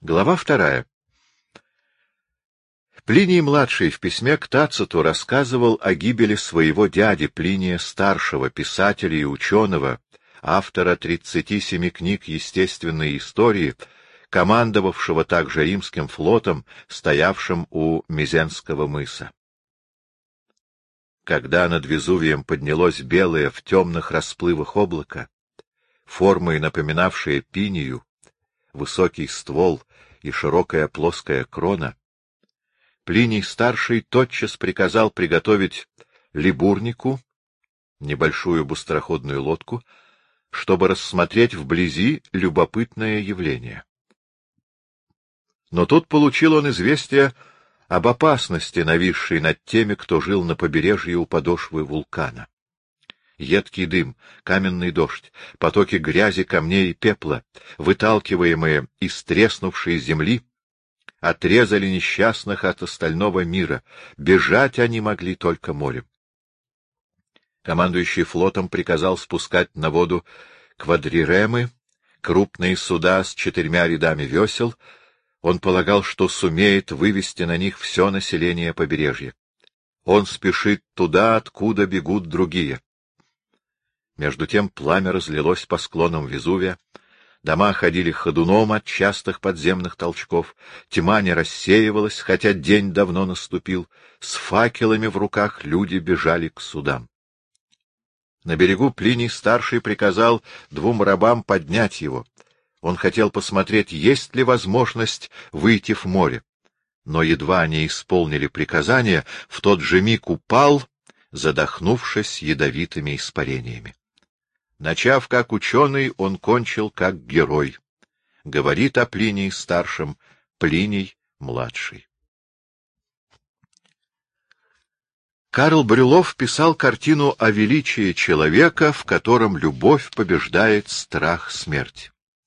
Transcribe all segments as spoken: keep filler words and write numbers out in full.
Глава вторая. Плиний-младший в письме к Тациту рассказывал о гибели своего дяди Плиния-старшего, писателя и ученого, автора тридцати семи книг естественной истории, командовавшего также римским флотом, стоявшим у Мизенского мыса. Когда над Везувием поднялось белое в темных расплывах облако, формой напоминавшее пинию, высокий ствол и широкая плоская крона, Плиний-старший тотчас приказал приготовить либурнику, небольшую быстроходную лодку, чтобы рассмотреть вблизи любопытное явление. Но тут получил он известие об опасности, нависшей над теми, кто жил на побережье у подошвы вулкана. Едкий дым, каменный дождь, потоки грязи, камней и пепла, выталкиваемые из треснувшей земли, отрезали несчастных от остального мира. Бежать они могли только морем. Командующий флотом приказал спускать на воду квадриремы, крупные суда с четырьмя рядами весел. Он полагал, что сумеет вывести на них все население побережья. Он спешит туда, откуда бегут другие. Между тем пламя разлилось по склонам Везувия, дома ходили ходуном от частых подземных толчков, тьма не рассеивалась, хотя день давно наступил, с факелами в руках люди бежали к судам. На берегу Плиний-старший приказал двум рабам поднять его. Он хотел посмотреть, есть ли возможность выйти в море. Но едва они исполнили приказание, в тот же миг упал, задохнувшись ядовитыми испарениями. Начав как ученый, он кончил как герой. Говорит о Плинии-старшем Плиний-младший. Карл Брюлов писал картину о величии человека, в котором любовь побеждает страх смерти.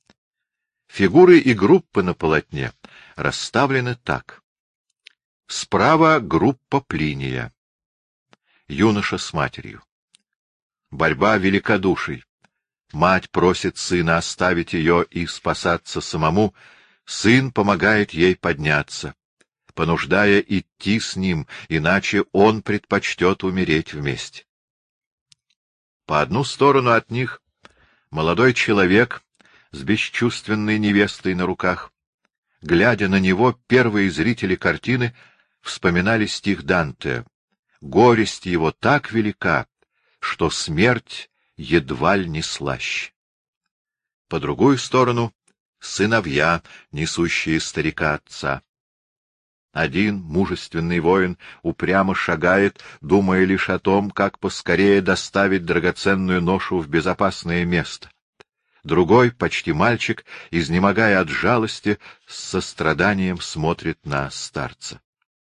Фигуры и группы на полотне расставлены так. Справа группа Плиния. Юноша с матерью. Борьба великодуший. Мать просит сына оставить ее и спасаться самому. Сын помогает ей подняться, понуждая идти с ним, иначе он предпочтет умереть вместе. По одну сторону от них молодой человек с бесчувственной невестой на руках. Глядя на него, первые зрители картины вспоминали стих Данте. Горесть его так велика, что смерть едва ли не слаще. По другую сторону — сыновья, несущие старика отца. Один мужественный воин упрямо шагает, думая лишь о том, как поскорее доставить драгоценную ношу в безопасное место. Другой, почти мальчик, изнемогая от жалости, с состраданием смотрит на старца.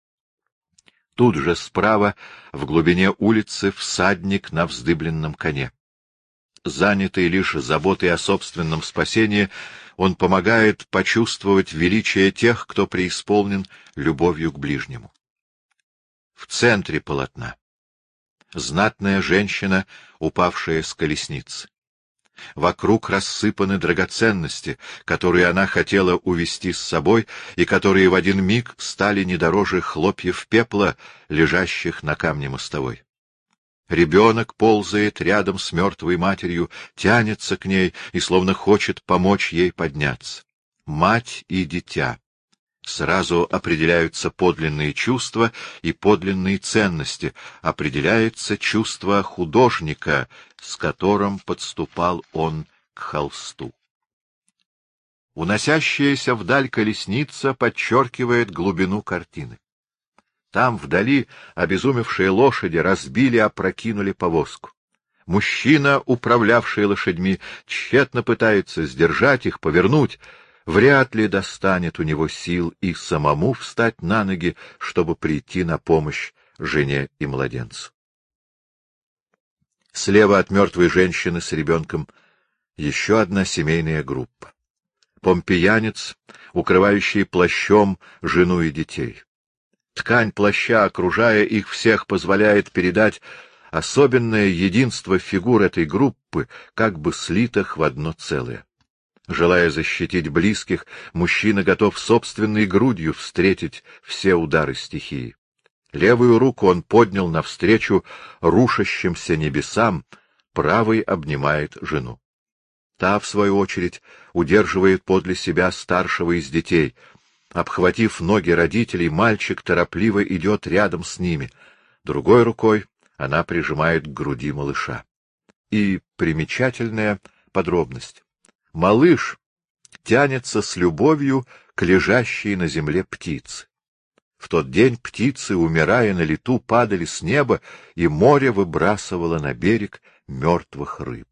Тут же справа, в глубине улицы, всадник на вздыбленном коне. Занятый лишь заботой о собственном спасении, он помогает почувствовать величие тех, кто преисполнен любовью к ближнему. В центре полотна знатная женщина, упавшая с колесницы. Вокруг рассыпаны драгоценности, которые она хотела увезти с собой и которые в один миг стали не дороже хлопьев пепла, лежащих на камне мостовой. Ребенок ползает рядом с мертвой матерью, тянется к ней и словно хочет помочь ей подняться. Мать и дитя. Сразу определяются подлинные чувства и подлинные ценности, определяется чувство художника, с которым подступал он к холсту. Уносящаяся вдаль колесница подчеркивает глубину картины. Там вдали обезумевшие лошади разбили, опрокинули повозку. Мужчина, управлявший лошадьми, тщетно пытается сдержать их, повернуть. Вряд ли достанет у него сил и самому встать на ноги, чтобы прийти на помощь жене и младенцу. Слева от мертвой женщины с ребенком еще одна семейная группа. Помпеянец, укрывающий плащом жену и детей. Ткань плаща, окружая их всех, позволяет передать особенное единство фигур этой группы, как бы слитых в одно целое. Желая защитить близких, мужчина готов собственной грудью встретить все удары стихии. Левую руку он поднял навстречу рушащимся небесам, правой обнимает жену. Та, в свою очередь, удерживает подле себя старшего из детей. Обхватив ноги родителей, мальчик торопливо идет рядом с ними. Другой рукой она прижимает к груди малыша. И примечательная подробность. Малыш тянется с любовью к лежащей на земле птице. В тот день птицы, умирая на лету, падали с неба, и море выбрасывало на берег мертвых рыб.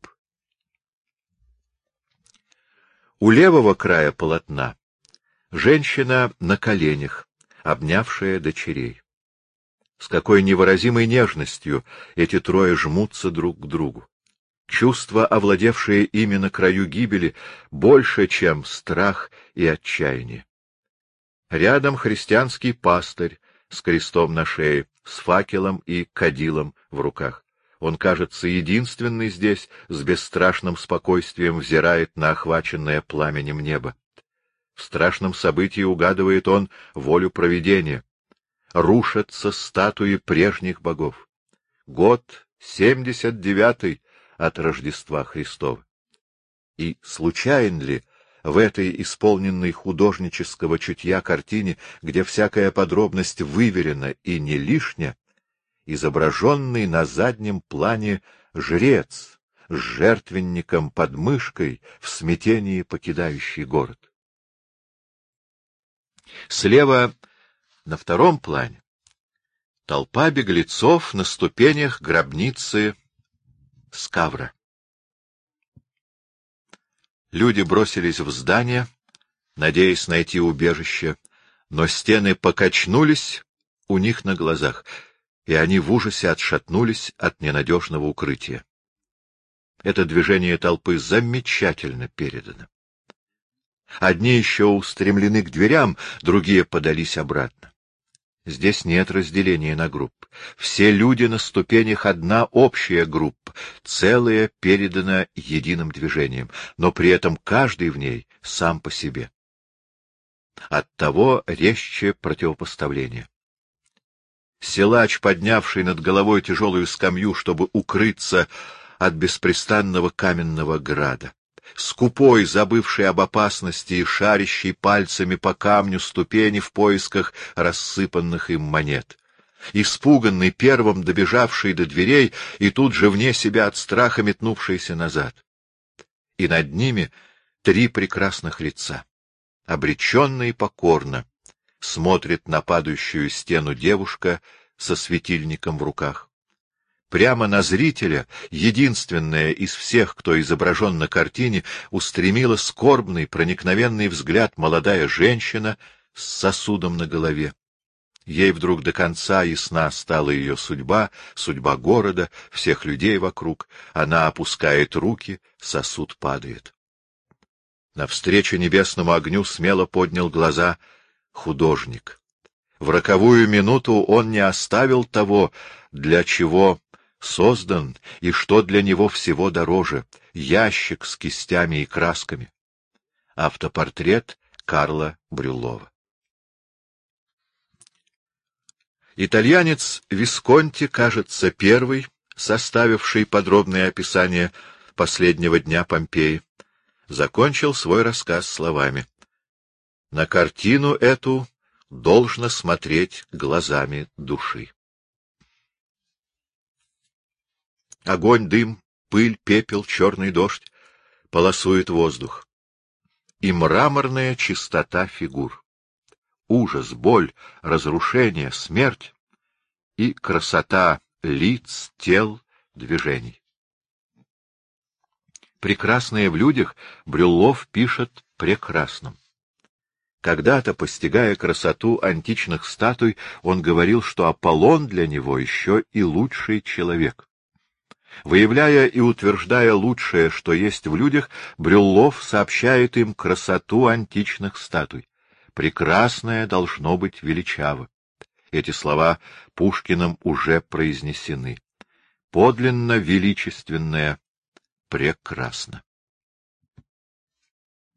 У левого края полотна женщина на коленях, обнявшая дочерей. С какой невыразимой нежностью эти трое жмутся друг к другу. Чувство, овладевшее ими на краю гибели, больше, чем страх и отчаяние. Рядом христианский пастырь с крестом на шее, с факелом и кадилом в руках. Он, кажется, единственный здесь с бесстрашным спокойствием взирает на охваченное пламенем небо. В страшном событии угадывает он волю провидения. Рушатся статуи прежних богов. Год семьдесят девятый от Рождества Христова. И случайно ли в этой исполненной художнического чутья картине, где всякая подробность выверена и не лишня, изображенный на заднем плане жрец с жертвенником под мышкой в смятении покидающий город? Слева, на втором плане, толпа беглецов на ступенях гробницы Скавра. Люди бросились в здание, надеясь найти убежище, но стены покачнулись у них на глазах, и они в ужасе отшатнулись от ненадежного укрытия. Это движение толпы замечательно передано. Одни еще устремлены к дверям, другие подались обратно. Здесь нет разделения на группы. Все люди на ступенях одна общая группа, целая передана единым движением, но при этом каждый в ней сам по себе. Оттого резче противопоставление. Силач, поднявший над головой тяжелую скамью, чтобы укрыться от беспрестанного каменного града. Скупой, забывший об опасности и шарящий пальцами по камню ступени в поисках рассыпанных им монет. Испуганный, первым добежавший до дверей и тут же вне себя от страха метнувшийся назад. И над ними три прекрасных лица. Обреченно и покорно смотрит на падающую стену девушка со светильником в руках. Прямо на зрителя, единственная из всех, кто изображен на картине, устремила скорбный, проникновенный взгляд молодая женщина с сосудом на голове. Ей вдруг до конца ясна стала ее судьба, судьба города, всех людей вокруг. Она опускает руки, сосуд падает. Навстречу небесному огню смело поднял глаза художник. В роковую минуту он не оставил того, для чего создан и что для него всего дороже — ящик с кистями и красками. Автопортрет Карла Брюллова. Итальянец Висконти, кажется, первый, составивший подробное описание последнего дня Помпеи, закончил свой рассказ словами: «На картину эту должно смотреть глазами души». Огонь, дым, пыль, пепел, черный дождь полосует воздух. И мраморная чистота фигур. Ужас, боль, разрушение, смерть и красота лиц, тел, движений. Прекрасное в людях Брюллов пишет прекрасным. Когда-то, постигая красоту античных статуй, он говорил, что Аполлон для него еще и лучший человек. Выявляя и утверждая лучшее, что есть в людях, Брюллов сообщает им красоту античных статуй. Прекрасное должно быть величаво. Эти слова Пушкиным уже произнесены. Подлинно величественное прекрасно.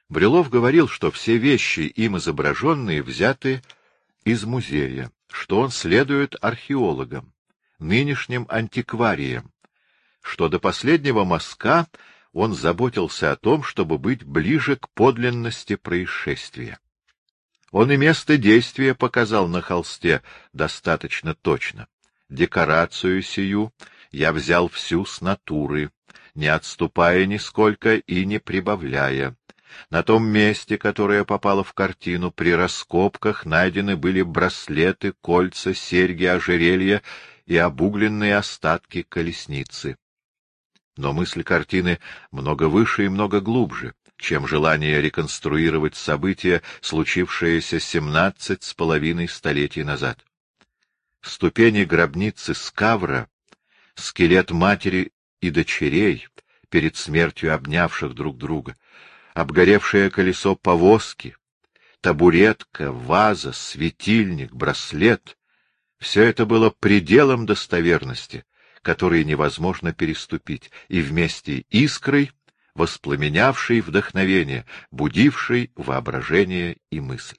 Брюллов говорил, что все вещи, им изображенные, взяты из музея, что он следует археологам, нынешним антиквариям, что до последнего мазка он заботился о том, чтобы быть ближе к подлинности происшествия. Он и место действия показал на холсте достаточно точно. Декорацию сию я взял всю с натуры, не отступая нисколько и не прибавляя. На том месте, которое попало в картину, при раскопках найдены были браслеты, кольца, серьги, ожерелья и обугленные остатки колесницы. Но мысль картины много выше и много глубже, чем желание реконструировать события, случившиеся семнадцать с половиной столетий назад. Ступени гробницы Скавра, скелет матери и дочерей, перед смертью обнявших друг друга, обгоревшее колесо повозки, табуретка, ваза, светильник, браслет — все это было пределом достоверности, который невозможно переступить, и вместе искрой, воспламенявшей вдохновение, будившей воображение и мысль.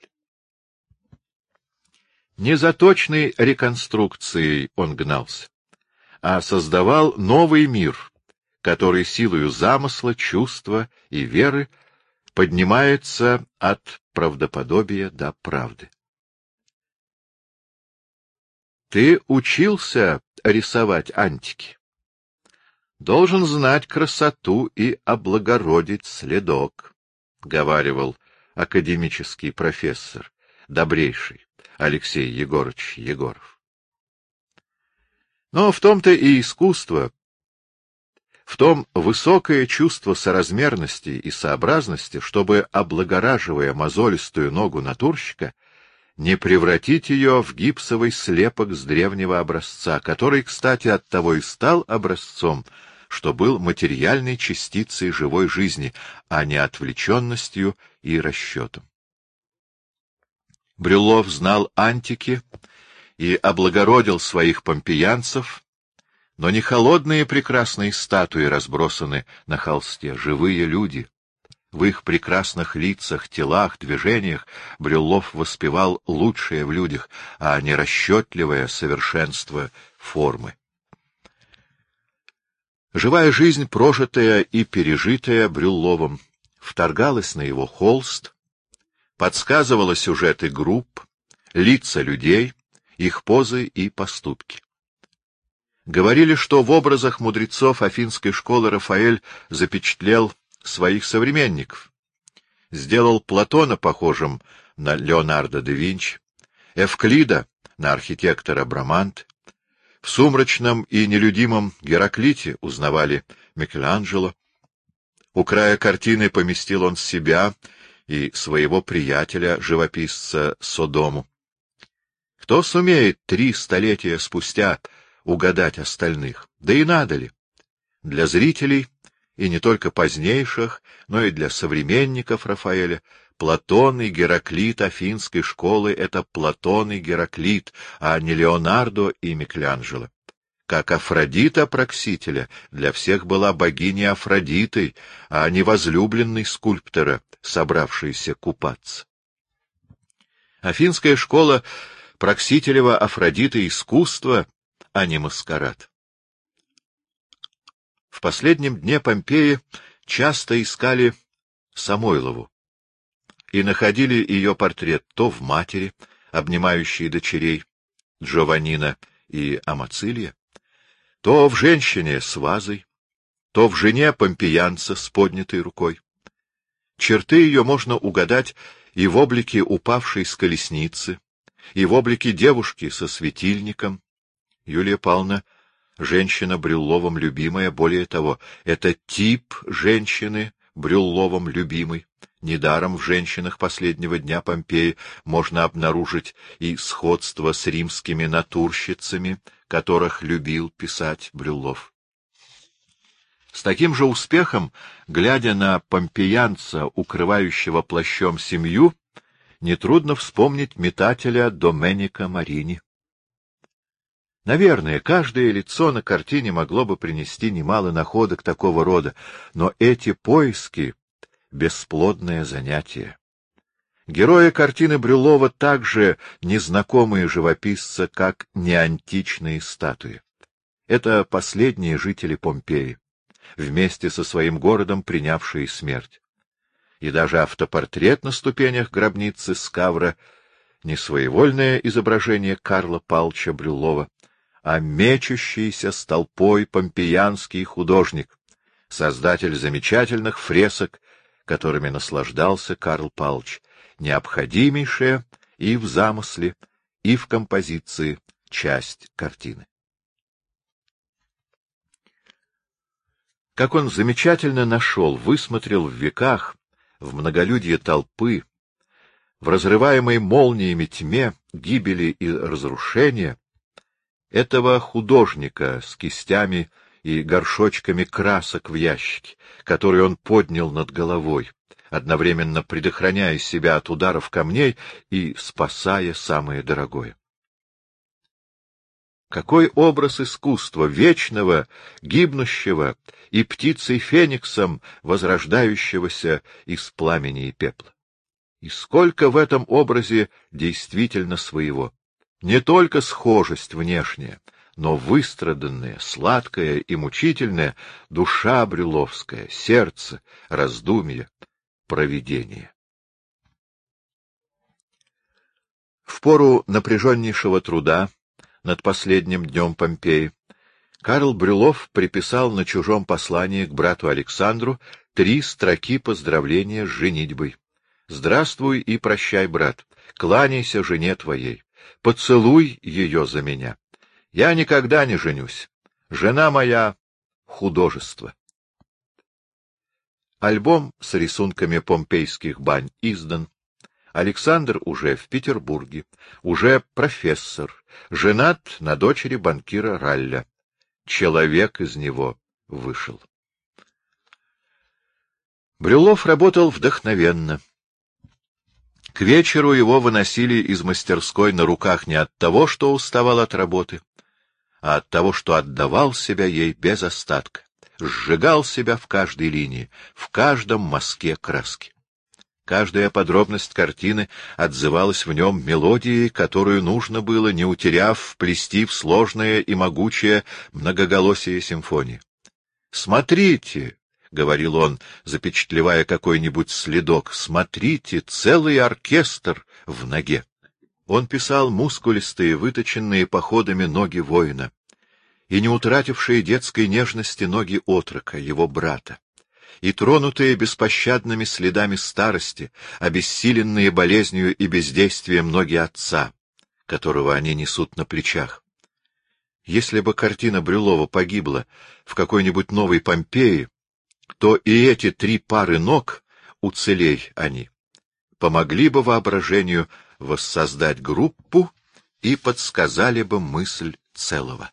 Не за точной реконструкцией он гнался, а создавал новый мир, который силою замысла, чувства и веры поднимается от правдоподобия до правды. Ты учился рисовать антики. Должен знать красоту и облагородить следок, — говаривал академический профессор, добрейший Алексей Егорыч Егоров. Но в том-то и искусство, в том высокое чувство соразмерности и сообразности, чтобы, облагораживая мозолистую ногу натурщика, не превратить ее в гипсовый слепок с древнего образца, который, кстати, оттого и стал образцом, что был материальной частицей живой жизни, а не отвлеченностью и расчетом. Брюллов знал антики и облагородил своих помпеянцев, но не холодные прекрасные статуи разбросаны на холсте, живые люди. В их прекрасных лицах, телах, движениях Брюллов воспевал лучшее в людях, а не расчетливое совершенство формы. Живая жизнь, прожитая и пережитая Брюлловым, вторгалась на его холст, подсказывала сюжеты групп, лица людей, их позы и поступки. Говорили, что в образах мудрецов афинской школы Рафаэль запечатлел своих современников, сделал Платона похожим на Леонардо да Винчи, Эвклида на архитектора Браманте. В сумрачном и нелюдимом Гераклите узнавали Микеланджело. У края картины поместил он себя и своего приятеля, живописца Содому. Кто сумеет три столетия спустя угадать остальных? Да и надо ли? Для зрителей, и не только позднейших, но и для современников Рафаэля, Платон и Гераклит афинской школы — это Платон и Гераклит, а не Леонардо и Микеланджело. Как Афродита Проксителя для всех была богиней Афродитой, а не возлюбленной скульптора, собравшейся купаться. Афинская школа Проксителева Афродита — искусство, а не маскарад. В последнем дне Помпеи часто искали Самойлову и находили ее портрет то в матери, обнимающей дочерей Джованнино и Амацилия, то в женщине с вазой, то в жене помпеянца с поднятой рукой. Черты ее можно угадать и в облике упавшей с колесницы, и в облике девушки со светильником. Юлия Павловна — женщина Брюлловым любимая, более того, это тип женщины Брюлловым любимой. Недаром в женщинах последнего дня Помпеи можно обнаружить и сходство с римскими натурщицами, которых любил писать Брюллов. С таким же успехом, глядя на помпеянца, укрывающего плащом семью, нетрудно вспомнить метателя Доменика Марини. Наверное, каждое лицо на картине могло бы принести немало находок такого рода, но эти поиски бесплодное занятие. Герои картины Брюлова также незнакомые живописца, как неантичные статуи. Это последние жители Помпеи, вместе со своим городом принявшие смерть. И даже автопортрет на ступенях гробницы Скавра — не своевольное изображение Карла Павловича Брюлова, а мечущийся с толпой помпеянский художник, создатель замечательных фресок, которыми наслаждался Карл Павлович, необходимейшая и в замысле, и в композиции часть картины. Как он замечательно нашел, высмотрел в веках, в многолюдье толпы, в разрываемой молниями тьме гибели и разрушения, этого художника с кистями и горшочками красок в ящике, который он поднял над головой, одновременно предохраняя себя от ударов камней и спасая самое дорогое. Какой образ искусства, вечного, гибнущего и птицей Фениксом, возрождающегося из пламени и пепла! И сколько в этом образе действительно своего! Не только схожесть внешняя, но выстраданная, сладкая и мучительная душа брюловская, сердце, раздумье, провидение. В пору напряженнейшего труда над последним днем Помпеи Карл Брюлов приписал на чужом послании к брату Александру три строки поздравления с женитьбой. «Здравствуй и прощай, брат, кланяйся жене твоей, поцелуй ее за меня. Я никогда не женюсь. Жена моя — художество». Альбом с рисунками помпейских бань издан. Александр уже в Петербурге, уже профессор, женат на дочери банкира Ралля. Человек из него вышел. Брюлов работал вдохновенно. К вечеру его выносили из мастерской на руках не от того, что уставал от работы, а от того, что отдавал себя ей без остатка, сжигал себя в каждой линии, в каждом мазке краски. Каждая подробность картины отзывалась в нем мелодией, которую нужно было, не утеряв, вплести в сложное и могучее многоголосие симфонии. «Смотрите!» — говорил он, запечатлевая какой-нибудь следок, — «смотрите, целый оркестр в ноге». Он писал мускулистые, выточенные походами ноги воина, и не утратившие детской нежности ноги отрока, его брата, и тронутые беспощадными следами старости, обессиленные болезнью и бездействием ноги отца, которого они несут на плечах. Если бы картина Брюлова погибла в какой-нибудь новой Помпеи, то и эти три пары ног, уцелей они, помогли бы воображению воссоздать группу и подсказали бы мысль целого.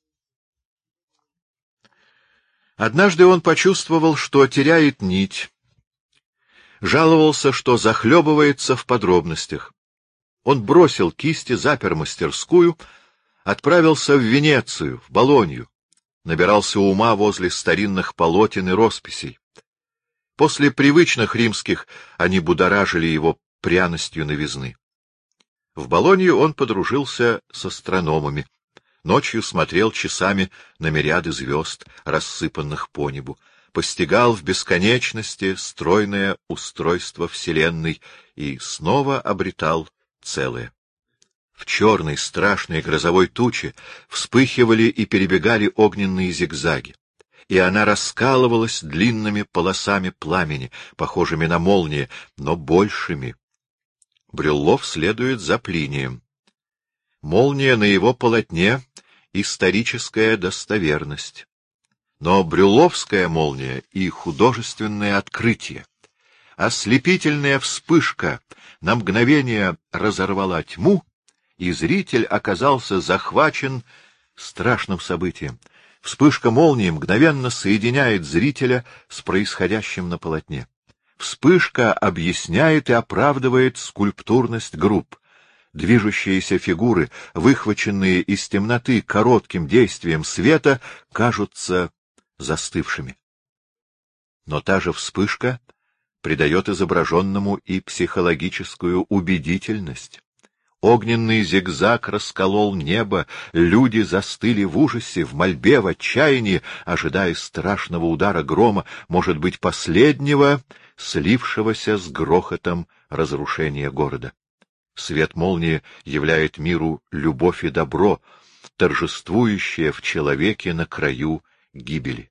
Однажды он почувствовал, что теряет нить, жаловался, что захлебывается в подробностях. Он бросил кисти, запер мастерскую, отправился в Венецию, в Болонью, набирался ума возле старинных полотен и росписей. После привычных римских они будоражили его пряностью новизны. В Болонью он подружился с астрономами. Ночью смотрел часами на мириады звезд, рассыпанных по небу, постигал в бесконечности стройное устройство Вселенной и снова обретал целое. В черной страшной грозовой туче вспыхивали и перебегали огненные зигзаги, и она раскалывалась длинными полосами пламени, похожими на молнии, но большими. Брюлов следует за Плинием. Молния на его полотне — историческая достоверность. Но брюловская молния и художественное открытие. Ослепительная вспышка на мгновение разорвала тьму, и зритель оказался захвачен страшным событием. Вспышка молнии мгновенно соединяет зрителя с происходящим на полотне. Вспышка объясняет и оправдывает скульптурность групп. Движущиеся фигуры, выхваченные из темноты коротким действием света, кажутся застывшими. Но та же вспышка придает изображенному и психологическую убедительность. Огненный зигзаг расколол небо, люди застыли в ужасе, в мольбе, в отчаянии, ожидая страшного удара грома, может быть, последнего, слившегося с грохотом разрушения города. Свет молнии являет миру любовь и добро, торжествующее в человеке на краю гибели.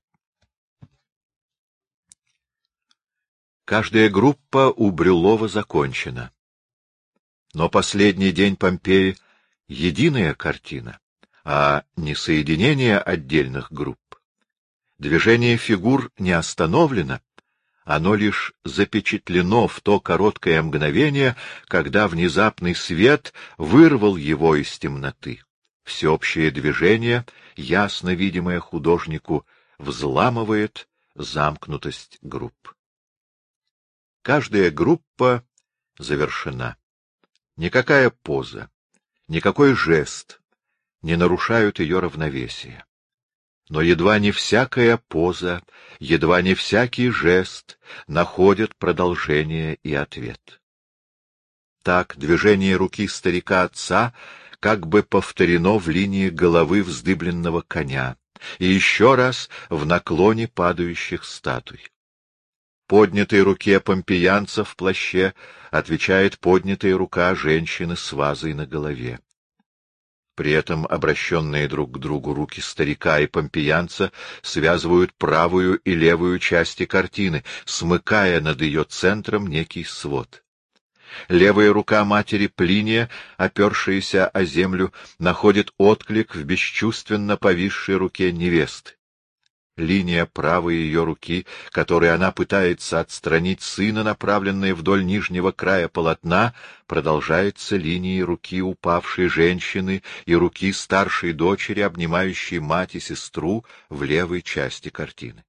Каждая группа у Брюлова закончена. Но последний день Помпеи — единая картина, а не соединение отдельных групп. Движение фигур не остановлено, оно лишь запечатлено в то короткое мгновение, когда внезапный свет вырвал его из темноты. Всеобщее движение, ясно видимое художнику, взламывает замкнутость групп. Каждая группа завершена. Никакая поза, никакой жест не нарушают ее равновесия. Но едва не всякая поза, едва не всякий жест находят продолжение и ответ. Так движение руки старика-отца как бы повторено в линии головы вздыбленного коня и еще раз в наклоне падающих статуй. Поднятой руке помпеянца в плаще отвечает поднятая рука женщины с вазой на голове. При этом обращенные друг к другу руки старика и помпеянца связывают правую и левую части картины, смыкая над ее центром некий свод. Левая рука матери Плиния, опершаяся о землю, находит отклик в бесчувственно повисшей руке невесты. Линия правой ее руки, которой она пытается отстранить сына, направленная вдоль нижнего края полотна, продолжается линией руки упавшей женщины и руки старшей дочери, обнимающей мать и сестру в левой части картины.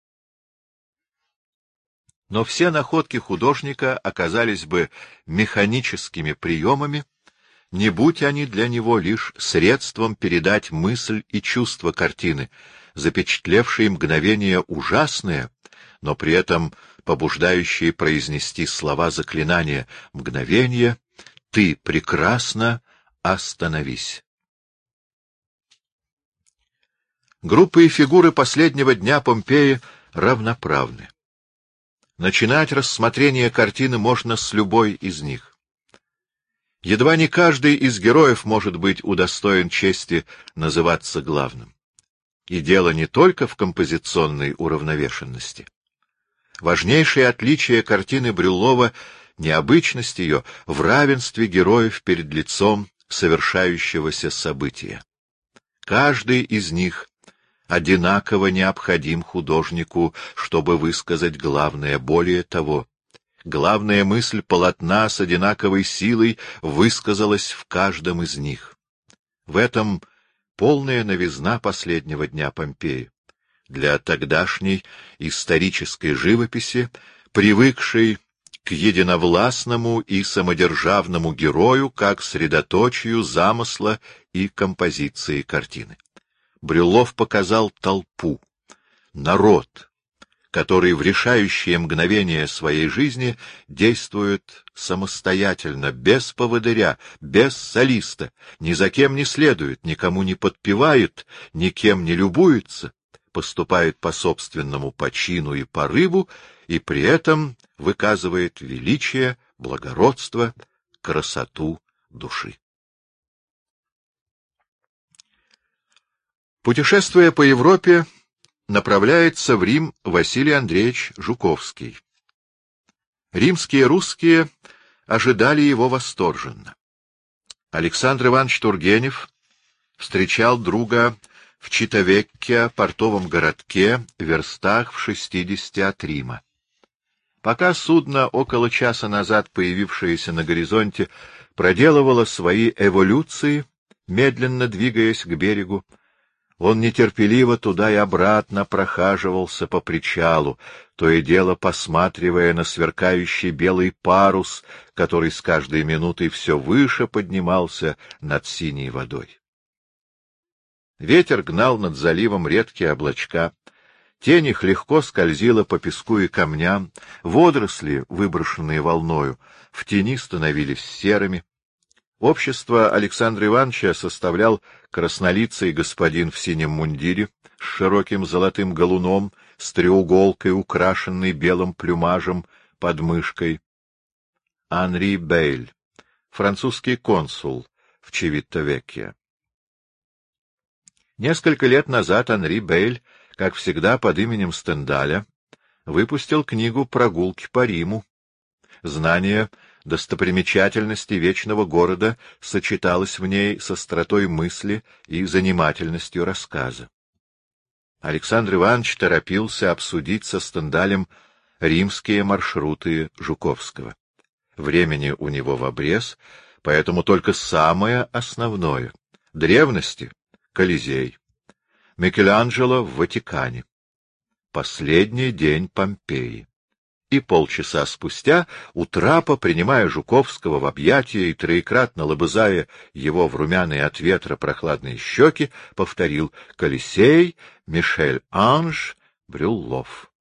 Но все находки художника оказались бы механическими приемами, не будь они для него лишь средством передать мысль и чувство картины, запечатлевшие мгновение ужасное, но при этом побуждающие произнести слова заклинания: «Мгновение, ты прекрасна, остановись». Группы и фигуры последнего дня Помпеи равноправны. Начинать рассмотрение картины можно с любой из них. Едва не каждый из героев может быть удостоен чести называться главным. И дело не только в композиционной уравновешенности. Важнейшее отличие картины Брюллова — необычность ее в равенстве героев перед лицом совершающегося события. Каждый из них одинаково необходим художнику, чтобы высказать главное. Более того, главная мысль полотна с одинаковой силой высказалась в каждом из них. В этом полная новизна последнего дня Помпеи. Для тогдашней исторической живописи, привыкшей к единовластному и самодержавному герою как средоточию замысла и композиции картины. Брюллов показал толпу, народ, который в решающее мгновение своей жизни действует самостоятельно, без поводыря, без солиста, ни за кем не следует, никому не подпевает, никем не любуется, поступает по собственному почину и порыву и при этом выказывает величие, благородство, красоту души. Путешествуя по Европе, направляется в Рим Василий Андреевич Жуковский. Римские русские ожидали его восторженно. Александр Иванович Тургенев встречал друга в Читавекке, портовом городке, в верстах в шестидесяти от Рима. Пока судно, около часа назад появившееся на горизонте, проделывало свои эволюции, медленно двигаясь к берегу, он нетерпеливо туда и обратно прохаживался по причалу, то и дело посматривая на сверкающий белый парус, который с каждой минутой все выше поднимался над синей водой. Ветер гнал над заливом редкие облачка, Тень их легко скользила по песку и камням, водоросли, выброшенные волною, в тени становились серыми. Общество Александра Ивановича составлял краснолицый господин в синем мундире с широким золотым галуном, с треуголкой, украшенной белым плюмажем под мышкой. Анри Бейль, французский консул в Чивиттовекье. Несколько лет назад Анри Бейль, как всегда под именем Стендаля, выпустил книгу «Прогулки по Риму». Знание достопримечательностей вечного города сочеталось в ней с остротой мысли и занимательностью рассказа. Александр Иванович торопился обсудить со Стендалем римские маршруты Жуковского. Времени у него в обрез, поэтому только самое основное — древности — Колизей, Микеланджело в Ватикане, последний день Помпеи. И полчаса спустя у трапа, принимая Жуковского в объятия и троекратно лобызая его в румяные от ветра прохладные щеки, повторил «Колизей, Мишель-Анж, Брюллов».